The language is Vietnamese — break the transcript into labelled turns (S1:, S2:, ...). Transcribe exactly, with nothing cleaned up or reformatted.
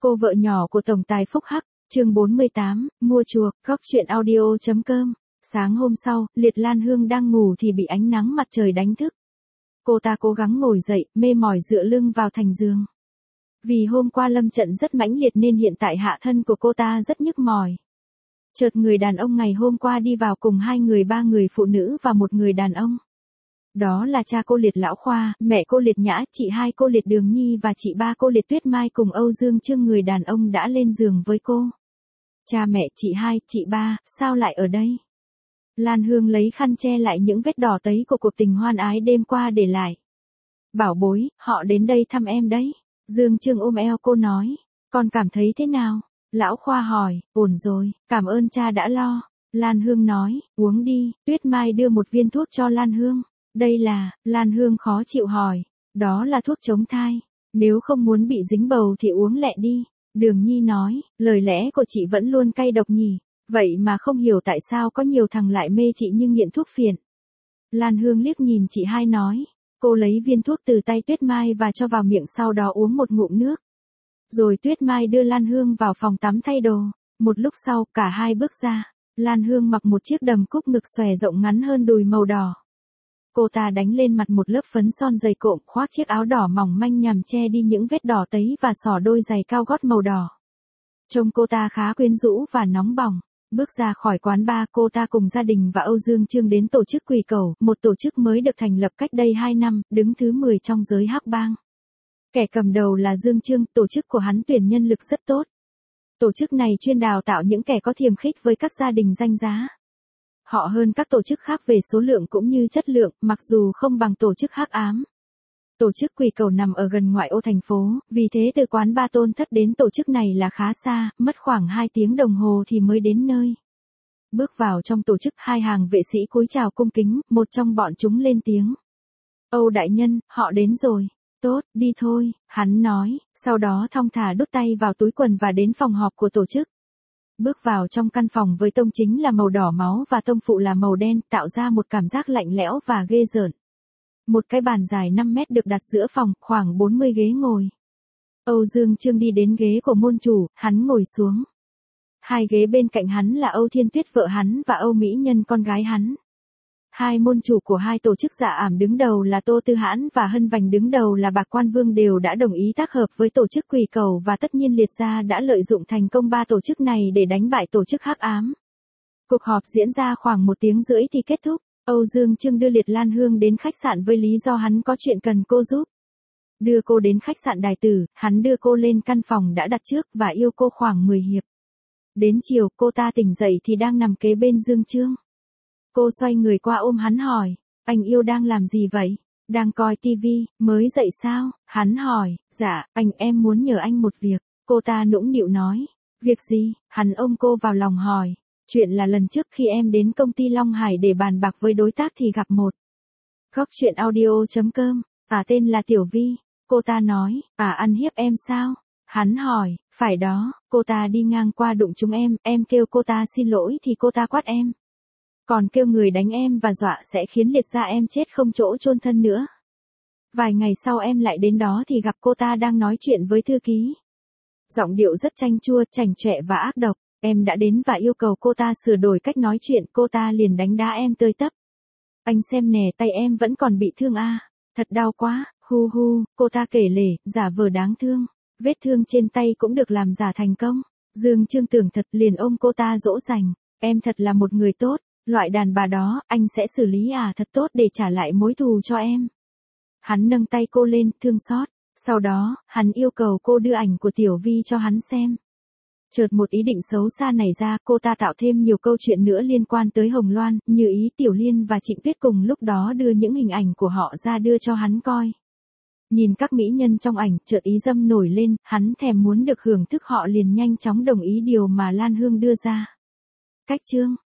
S1: Cô vợ nhỏ của tổng tài Phúc Hắc, chương bốn mươi tám, mua chuộc, góc truyện audio.com. Sáng hôm sau, Liệt Lan Hương đang ngủ thì bị ánh nắng mặt trời đánh thức. Cô ta cố gắng ngồi dậy, mê mỏi dựa lưng vào thành giường. Vì hôm qua lâm trận rất mãnh liệt nên hiện tại hạ thân của cô ta rất nhức mỏi. Chợt người đàn ông ngày hôm qua đi vào cùng hai người ba người phụ nữ và một người đàn ông. Đó là cha cô Liệt Lão Khoa, mẹ cô Liệt Nhã, chị hai cô Liệt Đường Nhi và chị ba cô Liệt Tuyết Mai cùng Âu Dương Chương. Người đàn ông đã lên giường với cô. Cha mẹ, chị hai, chị ba, sao lại ở đây? Lan Hương lấy khăn che lại những vết đỏ tấy của cuộc tình hoan ái đêm qua để lại. Bảo bối, họ đến đây thăm em đấy. Dương Chương ôm eo cô nói. Con cảm thấy thế nào? Lão Khoa hỏi. Ổn rồi, cảm ơn cha đã lo. Lan Hương nói, uống đi. Tuyết Mai đưa một viên thuốc cho Lan Hương. Đây là, Lan Hương khó chịu hỏi. Đó là thuốc chống thai. Nếu không muốn bị dính bầu thì uống lẹ đi. Đường Nhi nói, lời lẽ của chị vẫn luôn cay độc nhỉ. Vậy mà không hiểu tại sao có nhiều thằng lại mê chị nhưng nghiện thuốc phiện. Lan Hương liếc nhìn chị hai nói. Cô lấy viên thuốc từ tay Tuyết Mai và cho vào miệng, sau đó uống một ngụm nước. Rồi Tuyết Mai đưa Lan Hương vào phòng tắm thay đồ. Một lúc sau, cả hai bước ra. Lan Hương mặc một chiếc đầm cúc ngực xòe rộng ngắn hơn đùi màu đỏ. Cô ta đánh lên mặt một lớp phấn son dày cộm, khoác chiếc áo đỏ mỏng manh nhằm che đi những vết đỏ tấy và xỏ đôi giày cao gót màu đỏ. Trông cô ta khá quyến rũ và nóng bỏng. Bước ra khỏi quán bar, cô ta cùng gia đình và Âu Dương Chương đến tổ chức Quỷ Cẩu, một tổ chức mới được thành lập cách đây hai năm, đứng thứ mười trong giới hắc bang. Kẻ cầm đầu là Dương Chương, tổ chức của hắn tuyển nhân lực rất tốt. Tổ chức này chuyên đào tạo những kẻ có thiềm khích với các gia đình danh giá. Họ hơn các tổ chức khác về số lượng cũng như chất lượng, mặc dù không bằng tổ chức hắc ám. Tổ chức Quỷ Cẩu nằm ở gần ngoại ô thành phố, vì thế từ quán Ba Tôn Thất đến tổ chức này là khá xa, mất khoảng hai tiếng đồng hồ thì mới đến nơi. Bước vào trong tổ chức, hai hàng vệ sĩ cúi chào cung kính, một trong bọn chúng lên tiếng. Âu đại nhân, họ đến rồi. Tốt, đi thôi, hắn nói, sau đó thong thả đút tay vào túi quần và đến phòng họp của tổ chức. Bước vào trong căn phòng với tông chính là màu đỏ máu và tông phụ là màu đen, tạo ra một cảm giác lạnh lẽo và ghê rợn. Một cái bàn dài năm mét được đặt giữa phòng, khoảng bốn mươi ghế ngồi. Âu Dương Chương đi đến ghế của môn chủ, hắn ngồi xuống. Hai ghế bên cạnh hắn là Âu Thiên Tuyết vợ hắn và Âu Mỹ Nhân con gái hắn. Hai môn chủ của hai tổ chức dạ ảm đứng đầu là Tô Tư Hãn và Hân Vành đứng đầu là Bạc Quan Vương đều đã đồng ý tác hợp với tổ chức Quỷ Cẩu, và tất nhiên Liệt gia đã lợi dụng thành công ba tổ chức này để đánh bại tổ chức hắc ám. Cuộc họp diễn ra khoảng một tiếng rưỡi thì kết thúc. Âu Dương Chương đưa Liệt Lan Hương đến khách sạn với lý do hắn có chuyện cần cô giúp. Đưa cô đến khách sạn Đài Tử, hắn đưa cô lên căn phòng đã đặt trước và yêu cô khoảng mười hiệp. Đến chiều, cô ta tỉnh dậy thì đang nằm kế bên Dương Chương. Cô xoay người qua ôm hắn hỏi, anh yêu đang làm gì vậy? Đang coi tivi, mới dậy sao? Hắn hỏi, dạ, anh em muốn nhờ anh một việc. Cô ta nũng nịu nói, việc gì? Hắn ôm cô vào lòng hỏi. Chuyện là lần trước khi em đến công ty Long Hải để bàn bạc với đối tác thì gặp một. Góc truyện audio.com, à tên là Tiểu Vi. Cô ta nói, à ăn hiếp em sao? Hắn hỏi, phải đó, cô ta đi ngang qua đụng chúng em, em kêu cô ta xin lỗi thì cô ta quát em. Còn kêu người đánh em và dọa sẽ khiến Liệt gia em chết không chỗ chôn thân nữa. Vài ngày sau em lại đến đó thì gặp cô ta đang nói chuyện với thư ký. Giọng điệu rất chanh chua, chảnh chọe và ác độc. Em đã đến và yêu cầu cô ta sửa đổi cách nói chuyện, cô ta liền đánh đá em tơi tấp. Anh xem nè, tay em vẫn còn bị thương à, thật đau quá, hu hu, cô ta kể lể, giả vờ đáng thương. Vết thương trên tay cũng được làm giả thành công. Dương Chương tưởng thật liền ôm cô ta dỗ dành. Em thật là một người tốt, loại đàn bà đó, anh sẽ xử lý à thật tốt để trả lại mối thù cho em. Hắn nâng tay cô lên, thương xót. Sau đó, hắn yêu cầu cô đưa ảnh của Tiểu Vi cho hắn xem. Chợt một ý định xấu xa nảy ra, cô ta tạo thêm nhiều câu chuyện nữa liên quan tới Hồng Loan, như ý Tiểu Liên và Trịnh Tuyết cùng lúc đó đưa những hình ảnh của họ ra đưa cho hắn coi. Nhìn các mỹ nhân trong ảnh, chợt ý dâm nổi lên, hắn thèm muốn được hưởng thức họ liền nhanh chóng đồng ý điều mà Lan Hương đưa ra. Cách chương